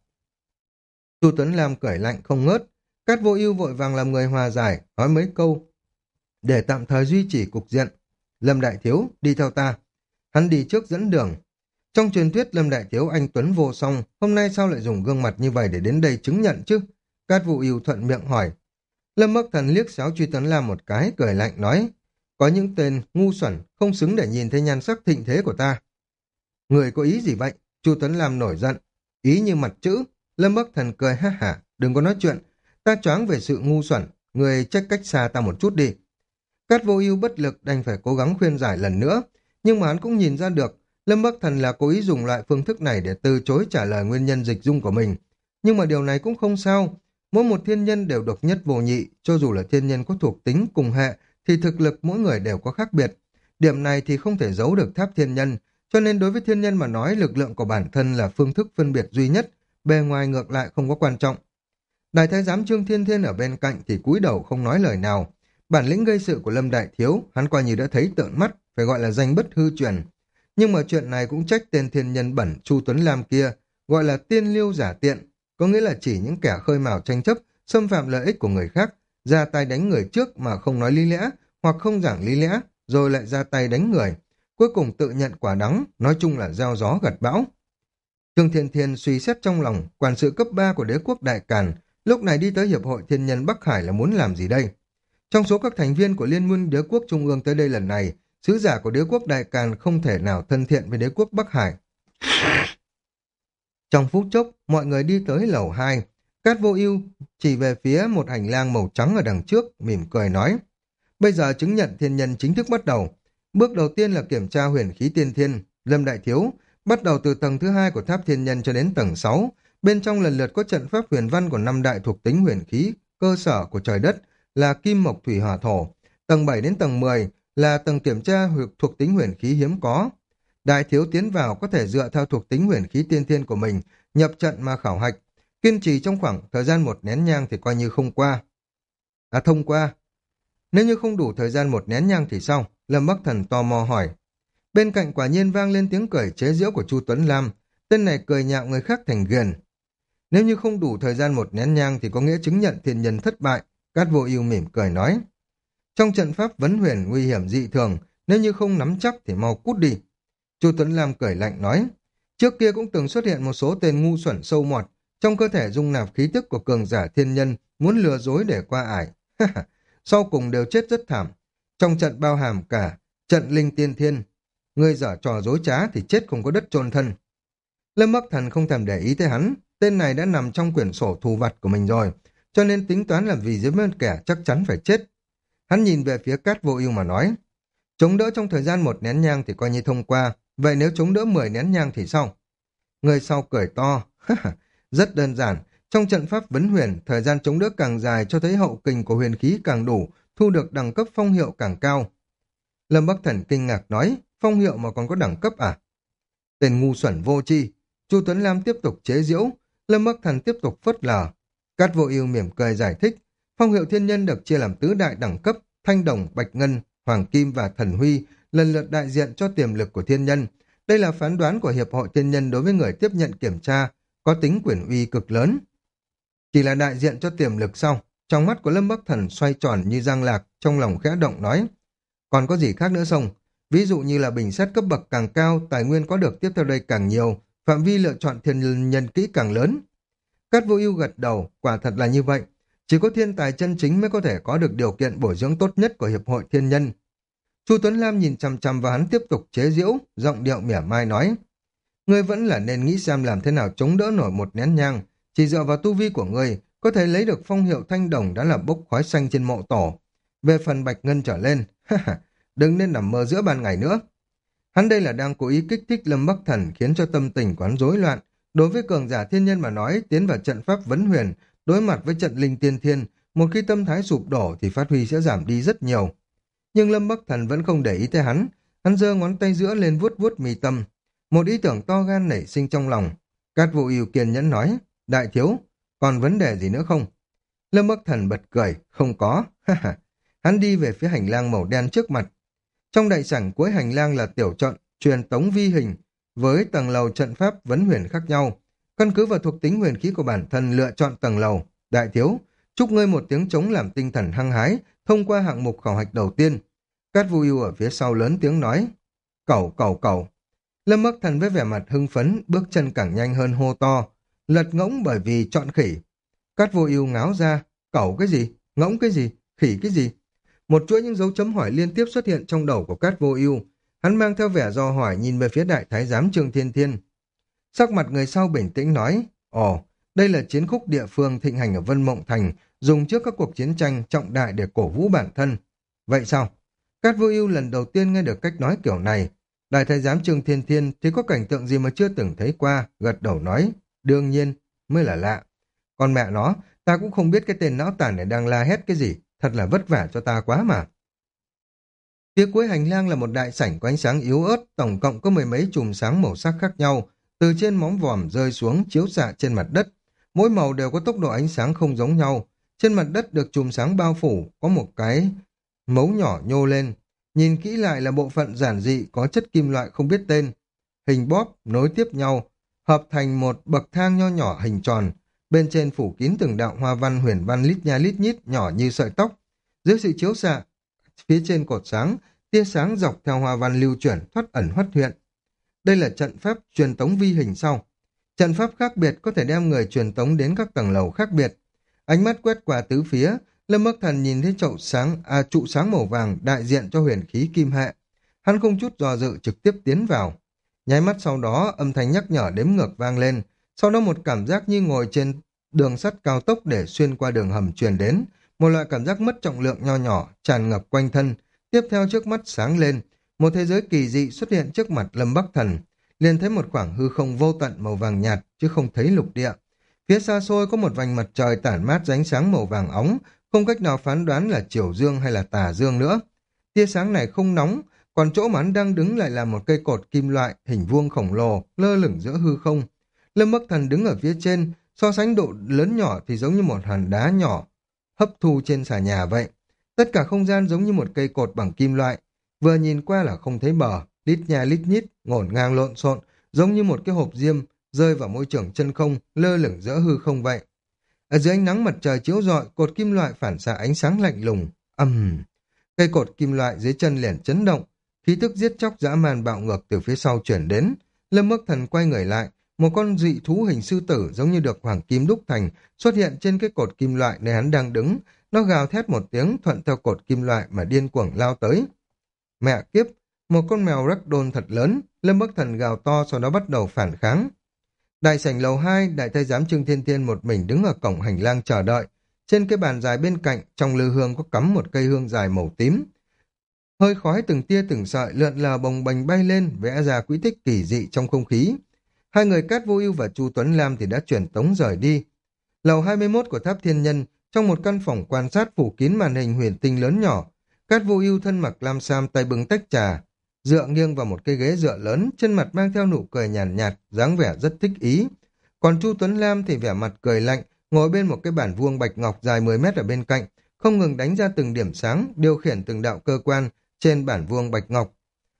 Chu Tuấn Lam cười lạnh không ngớt, Cát Vô Ưu vội vàng làm người hòa giải, nói mấy câu để tạm thời duy trì cục diện. Lâm Đại Thiếu, đi theo ta. Hắn đi trước dẫn đường. Trong truyền thuyết Lâm Đại Thiếu anh tuấn vô song, hôm nay sao lại dùng gương mặt như vậy để đến đây chứng nhận chứ? Cát Vô Ưu thuận miệng hỏi. Lâm Bắc Thần liếc xéo Chu Tuấn Lam một cái, cười lạnh nói, có những tên ngu xuẩn, không xứng để nhìn thấy nhan sắc thịnh thế của ta. Người có ý gì vậy? Chu Tuấn Lam nổi giận. Ý như mặt chữ. Lâm Bắc Thần cười ha hả, đừng có nói chuyện. Ta choáng về sự ngu xuẩn, người trách cách xa ta một chút đi. Cát Vô Ưu bất lực đành phải cố gắng khuyên giải lần nữa, nhưng mà hắn cũng nhìn ra được, Lâm Bắc Thần là cố ý dùng loại phương thức này để từ chối trả lời nguyên nhân dịch dung của mình. Nhưng mà điều này cũng không sao, mỗi một thiên nhân đều độc nhất vô nhị, cho dù là thiên nhân có thuộc tính cùng hệ, thì thực lực mỗi người đều có khác biệt. Điểm này thì không thể giấu được tháp thiên nhân, cho nên đối với thiên nhân mà nói lực lượng của bản thân là phương thức phân biệt duy nhất, bề ngoài ngược lại không có quan trọng. Đại thái giám Trương Thiên Thiên ở bên cạnh thì cúi đầu không nói lời nào. Bản lĩnh gây sự của Lâm Đại Thiếu, hắn coi như đã thấy tận mắt, phải gọi là danh bất hư truyền. Nhưng mà chuyện này cũng trách tên thiên nhân bẩn Chu Tuấn Lam kia, gọi là tiên lưu giả tiện, có nghĩa là chỉ những kẻ khơi mào tranh chấp, xâm phạm lợi ích của người khác, ra tay đánh người trước mà không nói lý lẽ, hoặc không giảng lý lẽ, rồi lại ra tay đánh người. Cuối cùng tự nhận quả đắng, nói chung là gieo gió gặt bão. Trương Thiên Thiên suy xét trong lòng, quản sự cấp ba của đế quốc Đại Càn, lúc này đi tới Hiệp hội Thiên nhân Bắc Hải là muốn làm gì đây? Trong số các thành viên của Liên minh đế quốc Trung ương tới đây lần này, sứ giả của đế quốc Đại Càn không thể nào thân thiện với đế quốc Bắc Hải. Trong phút chốc, mọi người đi tới lầu hai. Cát Vô Ưu chỉ về phía một hành lang màu trắng ở đằng trước, mỉm cười nói. Bây giờ chứng nhận thiên nhân chính thức bắt đầu. Bước đầu tiên là kiểm tra huyền khí tiên thiên. Lâm Đại Thiếu, bắt đầu từ tầng thứ hai của tháp thiên nhân cho đến tầng sáu. Bên trong lần lượt có trận pháp huyền văn của năm đại thuộc tính huyền khí, cơ sở của trời đất là kim mộc thủy hỏa thổ. Tầng bảy đến tầng mười là tầng kiểm tra thuộc tính huyền khí hiếm có. Đại thiếu tiến vào có thể dựa theo thuộc tính huyền khí tiên thiên của mình, nhập trận mà khảo hạch. Kiên trì trong khoảng thời gian một nén nhang thì coi như không qua. À thông qua. Nếu như không đủ thời gian một nén nhang thì sao? Lâm Bắc Thần tò mò hỏi. Bên cạnh quả nhiên vang lên tiếng cười chế giễu của Chu Tuấn Lam. Tên này cười nhạo người khác thành ghiền. Nếu như không đủ thời gian một nén nhang thì có nghĩa chứng nhận thiên nhân thất bại. Cát Vô Ưu mỉm cười nói. Trong trận pháp vấn huyền nguy hiểm dị thường, nếu như không nắm chắc thì mau cút đi. Chu Tuấn Lam cười lạnh nói. Trước kia cũng từng xuất hiện một số tên ngu xuẩn sâu mọt, trong cơ thể dung nạp khí tức của cường giả thiên nhân, muốn lừa dối để qua ải. Sau cùng đều chết rất thảm. Trong trận bao hàm cả trận linh tiên thiên, người dở trò dối trá thì chết không có đất chôn thân. Lâm Bắc Thần không thèm để ý tới hắn, tên này đã nằm trong quyển sổ thù vặt của mình rồi, cho nên tính toán là vì giết một kẻ chắc chắn phải chết. Hắn nhìn về phía Cát Vô Ưu mà nói, chống đỡ trong thời gian một nén nhang thì coi như thông qua, vậy nếu chống đỡ mười nén nhang thì sao? Người sau cười to, rất đơn giản, trong trận pháp vấn huyền, thời gian chống đỡ càng dài cho thấy hậu kình của huyền khí càng đủ, thu được đẳng cấp phong hiệu càng cao. Lâm Bắc Thần kinh ngạc nói, phong hiệu mà còn có đẳng cấp à? Tên ngu xuẩn vô tri. Chu Tuấn Lam tiếp tục chế giễu, Lâm Bắc Thần tiếp tục phớt lờ. Cát Vô Ưu mỉm cười giải thích, phong hiệu thiên nhân được chia làm tứ đại đẳng cấp, thanh đồng, bạch ngân, hoàng kim và thần huy, lần lượt đại diện cho tiềm lực của thiên nhân. Đây là phán đoán của Hiệp hội Thiên Nhân đối với người tiếp nhận kiểm tra, có tính quyền uy cực lớn. Chỉ là đại diện cho tiềm lực sau, trong mắt của Lâm Bắc Thần xoay tròn như giang lạc, trong lòng khẽ động nói, còn có gì khác nữa không? Ví dụ như là bình xét cấp bậc càng cao, tài nguyên có được tiếp theo đây càng nhiều, phạm vi lựa chọn thiên nhân kỹ càng lớn. Cát Vô Ưu gật đầu, quả thật là như vậy. Chỉ có thiên tài chân chính mới có thể có được điều kiện bồi dưỡng tốt nhất của Hiệp hội Thiên Nhân. Chu Tuấn Lam nhìn chằm chằm vào hắn tiếp tục chế giễu, giọng điệu mỉa mai nói. Ngươi vẫn là nên nghĩ xem làm thế nào chống đỡ nổi một nén nhang. Chỉ dựa vào tu vi của ngươi, có thể lấy được phong hiệu thanh đồng đã là bốc khói xanh trên mộ tổ. Về phần bạch ngân trở lên, đừng nên nằm mơ giữa ban ngày nữa. Hắn đây là đang cố ý kích thích Lâm Bắc Thần khiến cho tâm tình quán rối loạn. Đối với cường giả thiên nhân mà nói, tiến vào trận pháp vấn huyền, đối mặt với trận linh tiên thiên, một khi tâm thái sụp đổ thì phát huy sẽ giảm đi rất nhiều. Nhưng Lâm Bắc Thần vẫn không để ý tới hắn, hắn giơ ngón tay giữa lên vuốt vuốt mi tâm. Một ý tưởng to gan nảy sinh trong lòng. Cát Vô Ưu kiên nhẫn nói, đại thiếu, còn vấn đề gì nữa không? Lâm Bắc Thần bật cười, không có. Hắn đi về phía hành lang màu đen trước mặt. Trong đại sảnh cuối hành lang là tiểu trận truyền tống vi hình với tầng lầu trận pháp vấn huyền khác nhau. Căn cứ vào thuộc tính huyền khí của bản thân lựa chọn tầng lầu. Đại thiếu, chúc ngươi một tiếng trống làm tinh thần hăng hái, thông qua hạng mục khảo hạch đầu tiên. Cát Vô Ưu ở phía sau lớn tiếng nói, cẩu cẩu cẩu. Lâm Bắc Thần với vẻ mặt hưng phấn, bước chân càng nhanh hơn hô to, lật ngỗng bởi vì chọn khỉ. Cát Vô Ưu ngáo ra, cẩu cái gì, ngỗng cái gì, khỉ cái gì? Một chuỗi những dấu chấm hỏi liên tiếp xuất hiện trong đầu của Cát Vô Ưu. Hắn mang theo vẻ do hỏi nhìn về phía đại thái giám Trương Thiên Thiên. Sắc mặt người sau bình tĩnh nói, ồ, đây là chiến khúc địa phương thịnh hành ở Vân Mộng Thành, dùng trước các cuộc chiến tranh trọng đại để cổ vũ bản thân. Vậy sao? Cát Vô Ưu lần đầu tiên nghe được cách nói kiểu này. Đại thái giám Trương Thiên Thiên thì có cảnh tượng gì mà chưa từng thấy qua, gật đầu nói, đương nhiên, mới là lạ. Còn mẹ nó, ta cũng không biết cái tên não tàn này đang la hét cái gì, thật là vất vả cho ta quá mà. Phía cuối hành lang là một đại sảnh có ánh sáng yếu ớt, tổng cộng có mười mấy chùm sáng màu sắc khác nhau, từ trên móng vòm rơi xuống chiếu xạ trên mặt đất. Mỗi màu đều có tốc độ ánh sáng không giống nhau. Trên mặt đất được chùm sáng bao phủ, có một cái mấu nhỏ nhô lên. Nhìn kỹ lại là bộ phận giản dị có chất kim loại không biết tên. Hình bóp nối tiếp nhau, hợp thành một bậc thang nho nhỏ hình tròn. Bên trên phủ kín từng đạo hoa văn huyền văn lít nha lít nhít nhỏ như sợi tóc. Dưới sự chiếu xạ, phía trên cột sáng, tia sáng dọc theo hoa văn lưu chuyển thoát ẩn thoát hiện. Đây là trận pháp truyền tống vi hình sau. Trận pháp khác biệt có thể đem người truyền tống đến các tầng lầu khác biệt. Ánh mắt quét qua tứ phía, Lâm Bắc Thần nhìn thấy chậu sáng, à, trụ sáng màu vàng đại diện cho huyền khí kim hệ. Hắn không chút do dự trực tiếp tiến vào. Nháy mắt sau đó, âm thanh nhắc nhở đếm ngược vang lên. Sau đó một cảm giác như ngồi trên đường sắt cao tốc để xuyên qua đường hầm truyền đến. Một loại cảm giác mất trọng lượng nho nhỏ, tràn ngập quanh thân. Tiếp theo trước mắt sáng lên. Một thế giới kỳ dị xuất hiện trước mặt Lâm Bắc Thần. Liền thấy một khoảng hư không vô tận màu vàng nhạt, chứ không thấy lục địa. Phía xa xôi có một vành mặt trời tản mát ánh sáng màu vàng óng, không cách nào phán đoán là chiều dương hay là tà dương nữa. Tia sáng này không nóng, còn chỗ mà hắn đang đứng lại là một cây cột kim loại hình vuông khổng lồ, lơ lửng giữa hư không. Lâm Bắc Thần đứng ở phía trên, so sánh độ lớn nhỏ thì giống như một hòn đá nhỏ, hấp thu trên xà nhà vậy. Tất cả không gian giống như một cây cột bằng kim loại, vừa nhìn qua là không thấy bờ, lít nha lít nhít, ngổn ngang lộn xộn, giống như một cái hộp diêm rơi vào môi trường chân không, lơ lửng giữa hư không vậy. Ở dưới ánh nắng mặt trời chiếu rọi, cột kim loại phản xạ ánh sáng lạnh lùng. Ầm, um, cây cột kim loại dưới chân liền chấn động, khí tức giết chóc dã man bạo ngược từ phía sau chuyển đến. Lâm Bắc Thần quay người lại, một con dị thú hình sư tử giống như được hoàng kim đúc thành xuất hiện trên cái cột kim loại nơi hắn đang đứng. Nó gào thét một tiếng thuận theo cột kim loại mà điên cuồng lao tới. Mẹ kiếp, một con mèo ragdoll thật lớn. Lâm Bắc Thần gào to, sau đó bắt đầu phản kháng. Đại sảnh lầu hai, đại thái giám Trương Thiên Thiên một mình đứng ở cổng hành lang chờ đợi. Trên cái bàn dài bên cạnh, trong lư hương có cắm một cây hương dài màu tím. Hơi khói từng tia từng sợi lượn lờ bồng bềnh bay lên, vẽ ra quỹ tích kỳ dị trong không khí. Hai người Cát Vô Ưu và Chu Tuấn Lam thì đã chuyển tống rời đi. Lầu hai mươi mốt của Tháp Thiên Nhân, trong một căn phòng quan sát phủ kín màn hình huyền tinh lớn nhỏ. Cát Vô Ưu thân mặc lam sam, tay bưng tách trà, dựa nghiêng vào một cây ghế dựa lớn, trên mặt mang theo nụ cười nhàn nhạt, nhạt, dáng vẻ rất thích ý. Còn Chu Tuấn Lam thì vẻ mặt cười lạnh, ngồi bên một cái bàn vuông bạch ngọc dài mười mét ở bên cạnh, không ngừng đánh ra từng điểm sáng, điều khiển từng đạo cơ quan trên bản vuông bạch ngọc.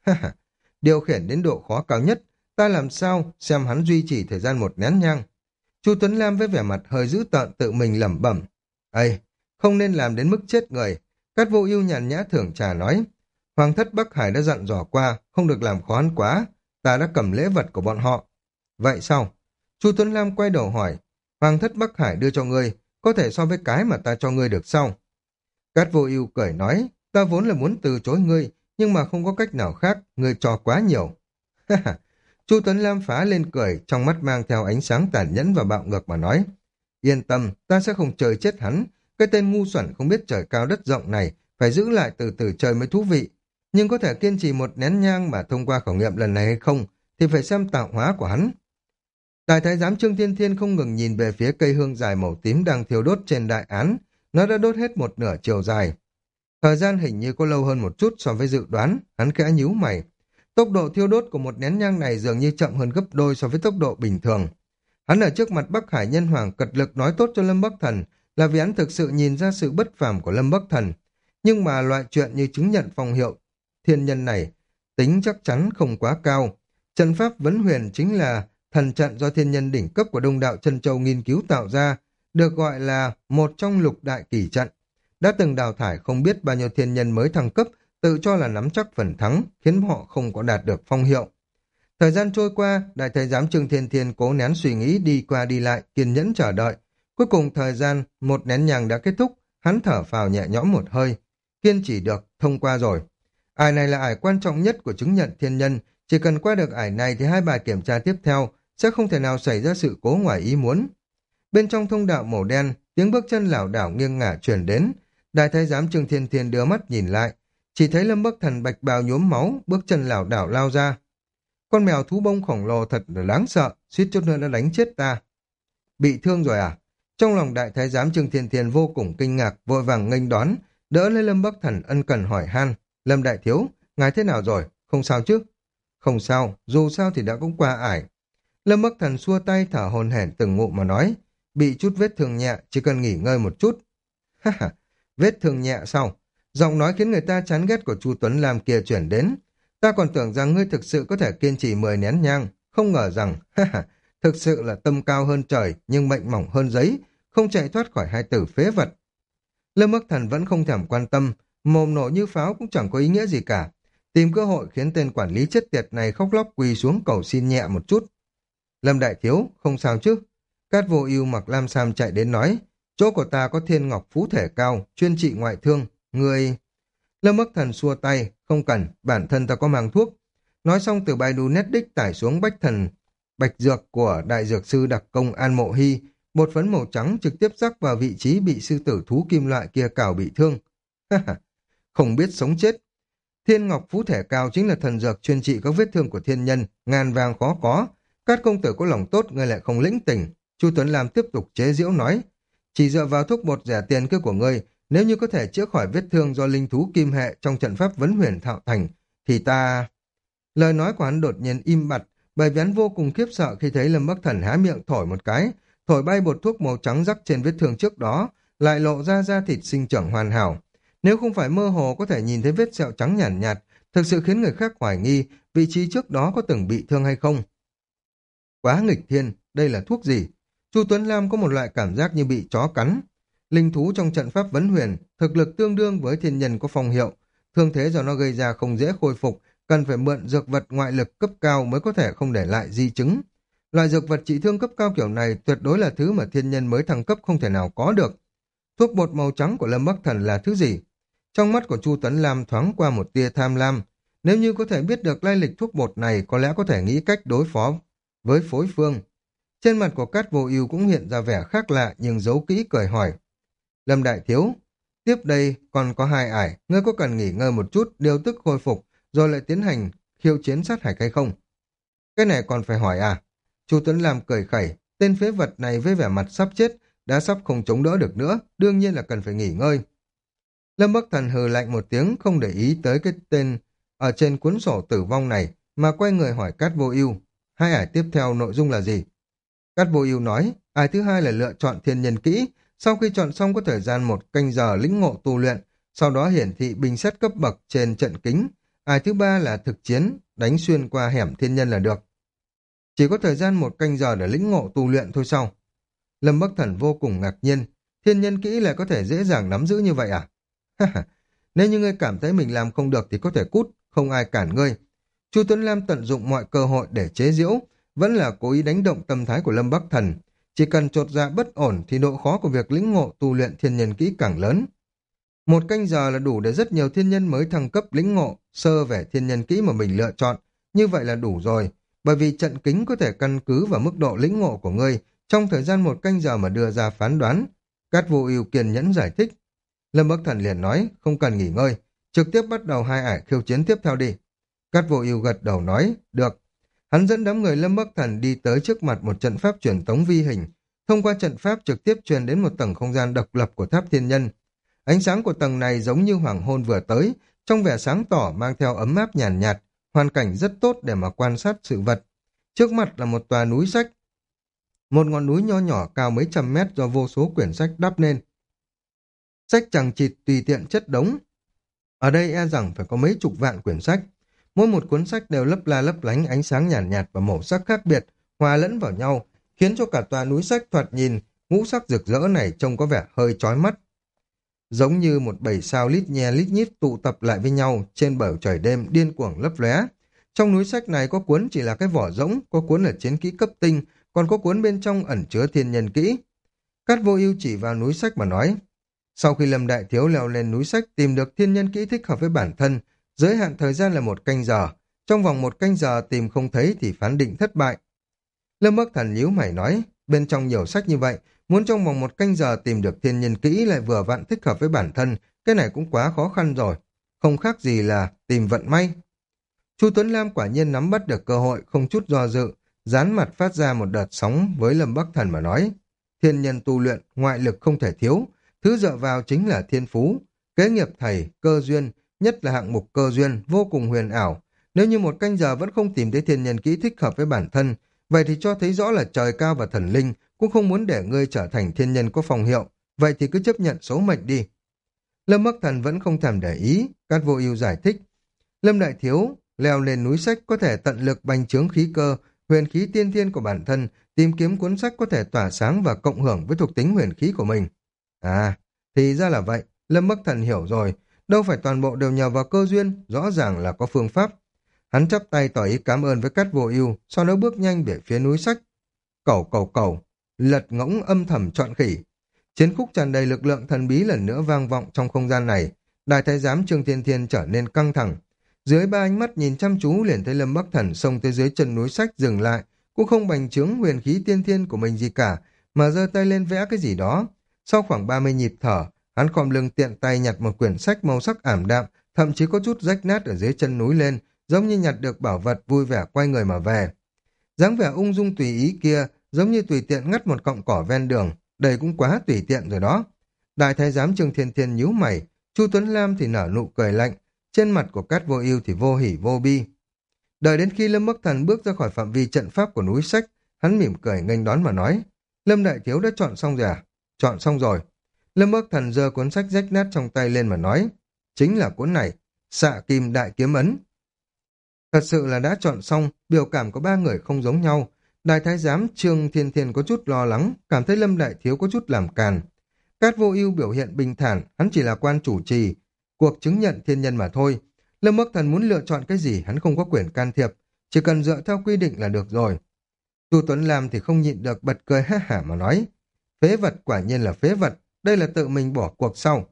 Điều khiển đến độ khó cao nhất, ta làm sao xem hắn duy trì thời gian một nén nhang. Chu Tuấn Lam với vẻ mặt hơi dữ tợn tự mình lẩm bẩm. Ây, không nên làm đến mức chết người. Cát Vô Ưu nhàn nhã thưởng trà nói. Hoàng thất Bắc Hải đã dặn dò qua, không được làm khó hắn quá, ta đã cầm lễ vật của bọn họ. Vậy sao? Chu Tuấn Lam quay đầu hỏi, Hoàng thất Bắc Hải đưa cho ngươi, có thể so với cái mà ta cho ngươi được sao? Cát Vô Ưu cười nói, ta vốn là muốn từ chối ngươi, nhưng mà không có cách nào khác, ngươi cho quá nhiều. Chu Tuấn Lam phá lên cười, trong mắt mang theo ánh sáng tàn nhẫn và bạo ngược mà nói, yên tâm, ta sẽ không chơi chết hắn, cái tên ngu xuẩn không biết trời cao đất rộng này, phải giữ lại từ từ chơi mới thú vị. Nhưng có thể kiên trì một nén nhang mà thông qua khảo nghiệm lần này hay không, thì phải xem tạo hóa của hắn. Đại thái giám Trương Thiên Thiên không ngừng nhìn về phía cây hương dài màu tím đang thiêu đốt trên đại án, nó đã đốt hết một nửa chiều dài. Thời gian hình như có lâu hơn một chút so với dự đoán, hắn khẽ nhíu mày. Tốc độ thiêu đốt của một nén nhang này dường như chậm hơn gấp đôi so với tốc độ bình thường. Hắn ở trước mặt Bắc Hải Nhân Hoàng cật lực nói tốt cho Lâm Bắc Thần là vì hắn thực sự nhìn ra sự bất phàm của Lâm Bắc Thần. Nhưng mà loại chuyện như chứng nhận phong hiệu thiên nhân này tính chắc chắn không quá cao. Trận pháp vấn huyền chính là thần trận do thiên nhân đỉnh cấp của Đông Đạo Chân Châu nghiên cứu tạo ra, được gọi là một trong lục đại kỳ trận. Đã từng đào thải không biết bao nhiêu thiên nhân mới thăng cấp, tự cho là nắm chắc phần thắng, khiến họ không có đạt được phong hiệu. Thời gian trôi qua, đại thái giám Trương Thiên Thiên cố nén suy nghĩ đi qua đi lại, kiên nhẫn chờ đợi. Cuối cùng thời gian, một nén nhang đã kết thúc, hắn thở phào nhẹ nhõm một hơi. Kiên trì được, thông qua rồi. Ải này là ải quan trọng nhất của chứng nhận thiên nhân, chỉ cần qua được ải này thì hai bài kiểm tra tiếp theo sẽ không thể nào xảy ra sự cố ngoài ý muốn. Bên trong thông đạo màu đen, tiếng bước chân lảo đảo nghiêng ngả truyền đến. Đại thái giám Trương Thiên Thiên đưa mắt nhìn lại, chỉ thấy Lâm Bắc Thần bạch bào nhuốm máu, bước chân lảo đảo lao ra. Con mèo thú bông khổng lồ thật là đáng sợ, suýt chút nữa đã đánh chết ta. Bị thương rồi à? Trong lòng đại thái giám Trương Thiên Thiên vô cùng kinh ngạc, vội vàng nghênh đón, đỡ lấy Lâm Bắc Thần ân cần hỏi han. Lâm đại thiếu, ngài thế nào rồi? Không sao chứ? Không sao, dù sao thì đã cũng qua ải. Lâm Bắc Thần xua tay thở hổn hển từng ngụm mà nói, bị chút vết thương nhẹ, chỉ cần nghỉ ngơi một chút. Ha ha, vết thương nhẹ sao? Giọng nói khiến người ta chán ghét của Chu Tuấn Lam kia chuyển đến. Ta còn tưởng rằng ngươi thực sự có thể kiên trì mười nén nhang, không ngờ rằng, ha ha, thực sự là tâm cao hơn trời, nhưng mệnh mỏng hơn giấy, không chạy thoát khỏi hai tử phế vật. Lâm Bắc Thần vẫn không thèm quan tâm, mồm nổ như pháo cũng chẳng có ý nghĩa gì cả. Tìm cơ hội khiến tên quản lý chết tiệt này khóc lóc quỳ xuống cầu xin nhẹ một chút. Lâm đại thiếu, không sao chứ? Cát Vô Ưu mặc lam sam chạy đến nói, chỗ của ta có thiên ngọc phú thể cao, chuyên trị ngoại thương, người... Lâm Bắc Thần xua tay, không cần, bản thân ta có mang thuốc. Nói xong từ Baidu nét đích tải xuống bách thần bạch dược của đại dược sư đặc công An Mộ Hy, bột phấn màu trắng trực tiếp rắc vào vị trí bị sư tử thú kim loại kia cào bị thương. Không biết sống chết. Thiên Ngọc Phú Thể Cao chính là thần dược chuyên trị các vết thương của thiên nhân, ngàn vàng khó có. Các công tử có lòng tốt, ngươi lại không lĩnh tình. Chu Tuấn Lam tiếp tục chế giễu nói, chỉ dựa vào thuốc bột rẻ tiền kia của ngươi, nếu như có thể chữa khỏi vết thương do linh thú kim hệ trong trận pháp vấn huyền thạo thành, thì ta... Lời nói của hắn đột nhiên im bặt, bởi vì hắn vô cùng khiếp sợ khi thấy Lâm Bắc Thần há miệng thổi một cái, thổi bay bột thuốc màu trắng rắc trên vết thương trước đó, lại lộ ra da thịt sinh trưởng hoàn hảo. Nếu không phải mơ hồ có thể nhìn thấy vết sẹo trắng nhàn nhạt, nhạt, thực sự khiến người khác hoài nghi vị trí trước đó có từng bị thương hay không. Quá nghịch thiên, đây là thuốc gì? Chu Tuấn Lam có một loại cảm giác như bị chó cắn. Linh thú trong trận pháp vấn huyền, thực lực tương đương với thiên nhân có phong hiệu. Thương thế do nó gây ra không dễ khôi phục, cần phải mượn dược vật ngoại lực cấp cao mới có thể không để lại di chứng. Loại dược vật trị thương cấp cao kiểu này tuyệt đối là thứ mà thiên nhân mới thăng cấp không thể nào có được. Thuốc bột màu trắng của Lâm Bắc Thần là thứ gì? Trong mắt của Chu Tuấn Lam thoáng qua một tia tham lam. Nếu như có thể biết được lai lịch thuốc bột này, có lẽ có thể nghĩ cách đối phó với phối phương. Trên mặt của Cát Vô Ưu cũng hiện ra vẻ khác lạ nhưng giấu kỹ cười hỏi. Lâm đại thiếu, tiếp đây còn có hai ải, ngươi có cần nghỉ ngơi một chút, điều tức khôi phục, rồi lại tiến hành khiêu chiến sát hạch hay không? Cái này còn phải hỏi à? Chu Tuấn Lam cười khẩy, tên phế vật này với vẻ mặt sắp chết, đã sắp không chống đỡ được nữa, đương nhiên là cần phải nghỉ ngơi. Lâm Bắc Thần hừ lạnh một tiếng, không để ý tới cái tên ở trên cuốn sổ tử vong này, mà quay người hỏi Cát Vô Ưu, hai ải tiếp theo nội dung là gì? Cát Vô Ưu nói, ải thứ hai là lựa chọn thiên nhân kỹ, sau khi chọn xong có thời gian một canh giờ lĩnh ngộ tu luyện, sau đó hiển thị bình xét cấp bậc trên trận kính. Ải thứ ba là thực chiến, đánh xuyên qua hẻm thiên nhân là được. Chỉ có thời gian một canh giờ để lĩnh ngộ tu luyện thôi sao? Lâm Bắc Thần vô cùng ngạc nhiên, thiên nhân kỹ lại có thể dễ dàng nắm giữ như vậy à? Nếu như ngươi cảm thấy mình làm không được thì có thể cút, không ai cản ngươi. Chu Tuấn Lam tận dụng mọi cơ hội để chế giễu, vẫn là cố ý đánh động tâm thái của Lâm Bắc Thần. Chỉ cần chột dạ bất ổn thì độ khó của việc lĩnh ngộ tu luyện thiên nhân kỹ càng lớn. Một canh giờ là đủ để rất nhiều thiên nhân mới thăng cấp lĩnh ngộ, sơ về thiên nhân kỹ mà mình lựa chọn. Như vậy là đủ rồi, bởi vì trận kính có thể căn cứ vào mức độ lĩnh ngộ của ngươi, trong thời gian một canh giờ mà đưa ra phán đoán. Cát Vô Ưu kiên nhẫn giải thích. Lâm Bắc Thần liền nói, không cần nghỉ ngơi, trực tiếp bắt đầu hai ải khiêu chiến tiếp theo đi. Cát Vô Ưu gật đầu nói, được. Hắn dẫn đám người Lâm Bắc Thần đi tới trước mặt một trận pháp truyền tống vi hình, thông qua trận pháp trực tiếp truyền đến một tầng không gian độc lập của tháp thiên nhân. Ánh sáng của tầng này giống như hoàng hôn vừa tới, trong vẻ sáng tỏ mang theo ấm áp nhàn nhạt, nhạt, hoàn cảnh rất tốt để mà quan sát sự vật. Trước mặt là một tòa núi sách, một ngọn núi nho nhỏ cao mấy trăm mét do vô số quyển sách đắp nên. Sách chằng chịt tùy tiện chất đống. Ở đây e rằng phải có mấy chục vạn quyển sách. Mỗi một cuốn sách đều lấp la lấp lánh ánh sáng nhàn nhạt, nhạt và màu sắc khác biệt, hòa lẫn vào nhau, khiến cho cả tòa núi sách thoạt nhìn ngũ sắc rực rỡ này trông có vẻ hơi chói mắt. Giống như một bầy sao lít nhe lít nhít tụ tập lại với nhau trên bầu trời đêm điên cuồng lấp lóe. Trong núi sách này có cuốn chỉ là cái vỏ rỗng, có cuốn là chiến kỹ cấp tinh, còn có cuốn bên trong ẩn chứa thiên nhân kỹ. Cát Vô Ưu chỉ vào núi sách mà nói, sau khi Lâm Đại Thiếu leo lên núi sách tìm được thiên nhân kỹ thích hợp với bản thân, giới hạn thời gian là một canh giờ, trong vòng một canh giờ tìm không thấy thì phán định thất bại. Lâm Bắc Thần nhíu mày nói, bên trong nhiều sách như vậy, muốn trong vòng một canh giờ tìm được thiên nhân kỹ lại vừa vặn thích hợp với bản thân, cái này cũng quá khó khăn rồi, không khác gì là tìm vận may. Chu Tuấn Lam quả nhiên nắm bắt được cơ hội, không chút do dự, dán mặt phát ra một đợt sóng với Lâm Bắc Thần mà nói, thiên nhân tu luyện, ngoại lực không thể thiếu, thứ dựa vào chính là thiên phú, kế nghiệp thầy, cơ duyên, nhất là hạng mục cơ duyên, vô cùng huyền ảo. Nếu như một canh giờ vẫn không tìm thấy thiên nhân kỹ thích hợp với bản thân, vậy thì cho thấy rõ là trời cao và thần linh cũng không muốn để ngươi trở thành thiên nhân có phòng hiệu, vậy thì cứ chấp nhận số mệnh đi. Lâm Bắc Thần vẫn không thèm để ý, Cát Vô Ưu giải thích. Lâm Đại Thiếu, leo lên núi sách có thể tận lực bành trướng khí cơ, huyền khí tiên thiên của bản thân, tìm kiếm cuốn sách có thể tỏa sáng và cộng hưởng với thuộc tính huyền khí của mình. À, thì ra là vậy, Lâm Bắc Thần hiểu rồi, đâu phải toàn bộ đều nhờ vào cơ duyên, rõ ràng là có phương pháp. Hắn chắp tay tỏ ý cảm ơn với Cát Vô Ưu, sau đó bước nhanh về phía núi sách. Cẩu cẩu cẩu, lật ngỗng âm thầm chọn khỉ. Chiến khúc tràn đầy lực lượng thần bí lần nữa vang vọng trong không gian này. Đại thái giám Trương Thiên Thiên trở nên căng thẳng. Dưới ba ánh mắt nhìn chăm chú liền thấy Lâm Bắc Thần xông tới dưới chân núi sách dừng lại, cũng không bành trướng huyền khí tiên thiên của mình gì cả, mà giơ tay lên vẽ cái gì đó. Sau khoảng ba mươi nhịp thở, hắn khom lưng tiện tay nhặt một quyển sách màu sắc ảm đạm, thậm chí có chút rách nát ở dưới chân núi lên, giống như nhặt được bảo vật, vui vẻ quay người mà về. Dáng vẻ ung dung tùy ý kia, giống như tùy tiện ngắt một cọng cỏ ven đường, đây cũng quá tùy tiện rồi đó. Đại thái giám Trương Thiên Thiên nhíu mày, Chu Tuấn Lam thì nở nụ cười lạnh, trên mặt của Cát Vô Ưu thì vô hỉ vô bi. Đợi đến khi Lâm Bắc Thần bước ra khỏi phạm vi trận pháp của núi sách, hắn mỉm cười nghênh đón mà nói, Lâm Đại Thiếu đã chọn xong rồi à? Chọn xong rồi. Lâm Bắc Thần giơ cuốn sách rách nát trong tay lên mà nói, chính là cuốn này, Xạ Kim Đại Kiếm Ấn. Thật sự là đã chọn xong, biểu cảm của ba người không giống nhau. Đại thái giám Trương Thiên Thiên có chút lo lắng, cảm thấy Lâm Đại Thiếu có chút làm càn. Cát Vô Ưu biểu hiện bình thản, hắn chỉ là quan chủ trì, cuộc chứng nhận thiên nhân mà thôi. Lâm Bắc Thần muốn lựa chọn cái gì hắn không có quyền can thiệp, chỉ cần dựa theo quy định là được rồi. Chu Tuấn Lam thì không nhịn được bật cười ha hả mà nói, phế vật quả nhiên là phế vật, đây là tự mình bỏ cuộc sau.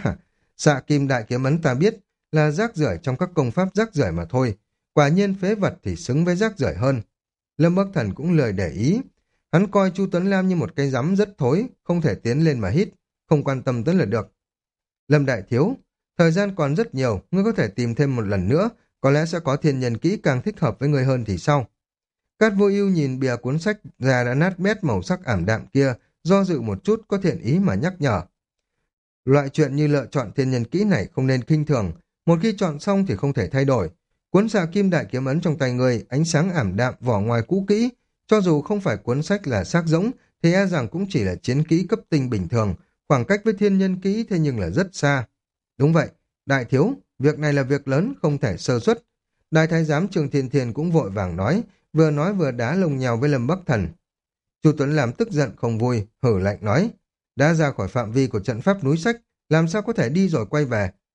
Xạ Kim Đại Kiếm Ấn ta biết là rác rưởi trong các công pháp rác rưởi mà thôi, quả nhiên phế vật thì xứng với rác rưởi hơn. Lâm Bắc Thần cũng lười để ý, hắn coi Chu Tuấn Lam như một cây rắm rất thối, không thể tiến lên mà hít, không quan tâm tới là được. Lâm Đại Thiếu, thời gian còn rất nhiều, ngươi có thể tìm thêm một lần nữa, có lẽ sẽ có thiên nhân kỹ càng thích hợp với ngươi hơn thì sao? Cát Vô Ưu nhìn bìa cuốn sách già đã nát bét màu sắc ảm đạm kia, do dự một chút có thiện ý mà nhắc nhở. Loại chuyện như lựa chọn thiên nhân kỹ này không nên khinh thường, một khi chọn xong thì không thể thay đổi. Cuốn Xạ Kim Đại Kiếm Ấn trong tay ngươi, ánh sáng ảm đạm, vỏ ngoài cũ kỹ, cho dù không phải cuốn sách là xác rỗng, thì e rằng cũng chỉ là chiến kỹ cấp tinh bình thường, khoảng cách với thiên nhân kỹ thế nhưng là rất xa. Đúng vậy, Đại Thiếu, việc này là việc lớn, không thể sơ suất. Đại thái giám Trương Thiên Thiên cũng vội vàng nói, vừa nói vừa đá lông nhào với Lâm Bắc Thần. Chu Tuấn Lam tức giận không vui, hử lạnh nói, đã ra khỏi phạm vi của trận pháp núi sách, làm sao có thể đi rồi quay về,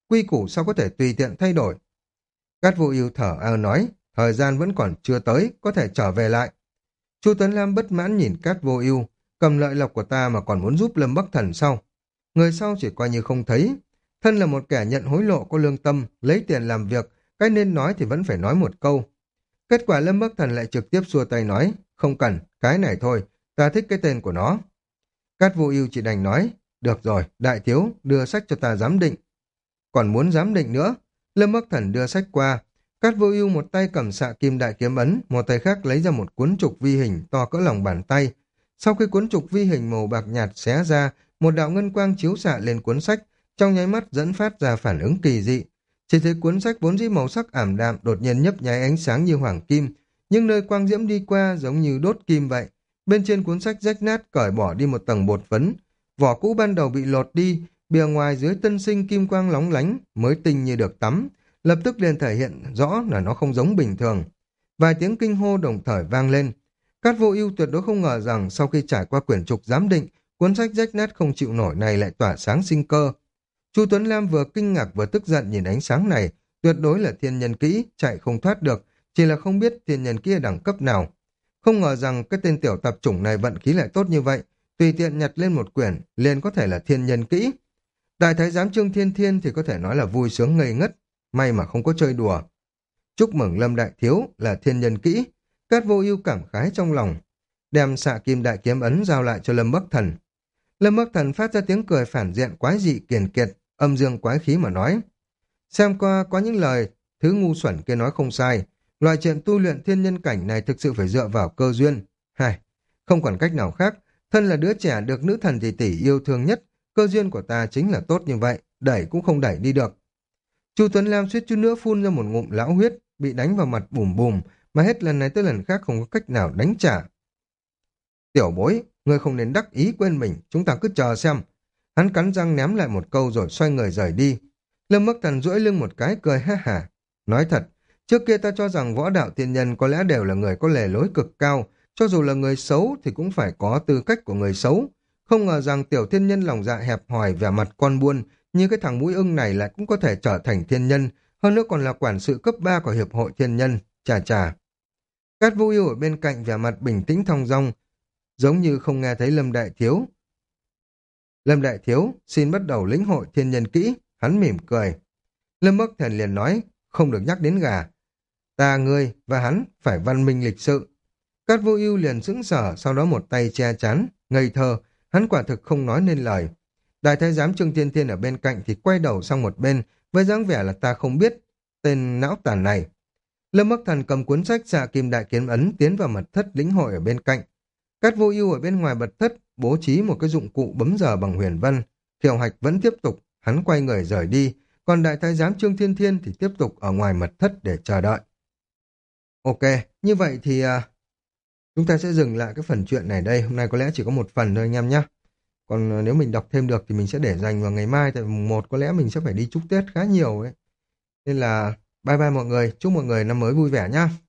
quy củ sao có thể tùy tiện thay đổi. Cát Vô Ưu thở ơ nói, thời gian vẫn còn chưa tới, có thể trở về lại. Chu Tuấn Lam bất mãn nhìn Cát Vô Ưu, cầm lợi lộc của ta mà còn muốn giúp Lâm Bắc Thần sau. Người sau chỉ coi như không thấy. Thân là một kẻ nhận hối lộ có lương tâm, lấy tiền làm việc, cái nên nói thì vẫn phải nói một câu. Kết quả Lâm Bắc Thần lại trực tiếp xua tay nói, không cần, cái này thôi, ta thích cái tên của nó. Cát Vô Ưu chỉ đành nói, được rồi, đại thiếu, đưa sách cho ta giám định. Còn muốn giám định nữa, Lâm Bắc Thần đưa sách qua. Cát Vô Ưu một tay cầm xạ kim đại kiếm ấn, một tay khác lấy ra một cuốn trục vi hình to cỡ lòng bàn tay. Sau khi cuốn trục vi hình màu bạc nhạt xé ra, một đạo ngân quang chiếu xạ lên cuốn sách, trong nháy mắt dẫn phát ra phản ứng kỳ dị. Chỉ thấy cuốn sách vốn dĩ màu sắc ảm đạm đột nhiên nhấp nháy ánh sáng như hoàng kim, nhưng nơi quang diễm đi qua giống như đốt kim vậy. Bên trên cuốn sách rách nát cởi bỏ đi một tầng bột phấn, vỏ cũ ban đầu bị lột đi, bìa ngoài dưới tân sinh kim quang lóng lánh, mới tinh như được tắm, lập tức liền thể hiện rõ là nó không giống bình thường. Vài tiếng kinh hô đồng thời vang lên. Cát Vô Ưu tuyệt đối không ngờ rằng sau khi trải qua quyển trục giám định, cuốn sách rách nát không chịu nổi này lại tỏa sáng sinh cơ. Chu Tuấn Lam vừa kinh ngạc vừa tức giận nhìn ánh sáng này, tuyệt đối là thiên nhân kỹ, chạy không thoát được, chỉ là không biết thiên nhân kỹ ở đẳng cấp nào. Không ngờ rằng cái tên tiểu tạp chủng này vận khí lại tốt như vậy, tùy tiện nhặt lên một quyển, liền có thể là thiên nhân kỹ. Đại thái giám Trương Thiên Thiên thì có thể nói là vui sướng ngây ngất, may mà không có chơi đùa. Chúc mừng Lâm đại thiếu là thiên nhân kỹ, Cát Vô Ưu cảm khái trong lòng, đem xạ kim đại kiếm ấn giao lại cho Lâm Bắc Thần. Lâm Bắc Thần phát ra tiếng cười phản diện quái dị kiền kiệt, âm dương quái khí mà nói. Xem qua có những lời, thứ ngu xuẩn kia nói không sai, loại chuyện tu luyện thiên nhân cảnh này thực sự phải dựa vào cơ duyên. Hai, không còn cách nào khác, thân là đứa trẻ được nữ thần tỷ tỷ yêu thương nhất, cơ duyên của ta chính là tốt như vậy, đẩy cũng không đẩy đi được. Chu Tuấn Lam suýt chút nữa phun ra một ngụm lão huyết, bị đánh vào mặt bùm bùm, mà hết lần này tới lần khác không có cách nào đánh trả. Tiểu bối, ngươi không nên đắc ý quên mình, chúng ta cứ chờ xem. Hắn cắn răng ném lại một câu rồi xoay người rời đi. Lâm Bắc Thần duỗi lưng một cái cười ha hả. Nói thật, trước kia ta cho rằng võ đạo tiên nhân có lẽ đều là người có lề lối cực cao, cho dù là người xấu thì cũng phải có tư cách của người xấu. Không ngờ rằng tiểu thiên nhân lòng dạ hẹp hòi vẻ mặt con buôn, như cái thằng mũi ưng này lại cũng có thể trở thành thiên nhân, hơn nữa còn là quản sự cấp ba của hiệp hội thiên nhân. Chà chà. Cát Vô Ưu ở bên cạnh vẻ mặt bình tĩnh thong dong, giống như không nghe thấy Lâm đại thiếu. Lâm đại thiếu xin bắt đầu lĩnh hội thiên nhân kỹ. Hắn mỉm cười. Lâm Bắc Thần liền nói, không được nhắc đến gà. Ta, ngươi và hắn phải văn minh lịch sự. Cát Vô Ưu liền sững sờ, sau đó một tay che chắn, ngây thơ, hắn quả thực không nói nên lời. Đại thái giám Trương Thiên Thiên ở bên cạnh thì quay đầu sang một bên, với dáng vẻ là ta không biết tên não tàn này. Lâm Bắc Thần cầm cuốn sách xạ kim đại kiếm ấn tiến vào mật thất lĩnh hội ở bên cạnh. Cát Vô Ưu ở bên ngoài mật thất bố trí một cái dụng cụ bấm giờ bằng huyền văn. Khiêu hạch vẫn tiếp tục, hắn quay người rời đi, còn đại thái giám Trương Thiên Thiên thì tiếp tục ở ngoài mật thất để chờ đợi. Ok, như vậy thì uh, chúng ta sẽ dừng lại cái phần chuyện này đây. Hôm nay có lẽ chỉ có một phần thôi anh em nhé. Còn uh, nếu mình đọc thêm được thì mình sẽ để dành vào ngày mai, tại mùng một có lẽ mình sẽ phải đi chúc Tết khá nhiều ấy. Nên là bye bye mọi người, chúc mọi người năm mới vui vẻ nhá.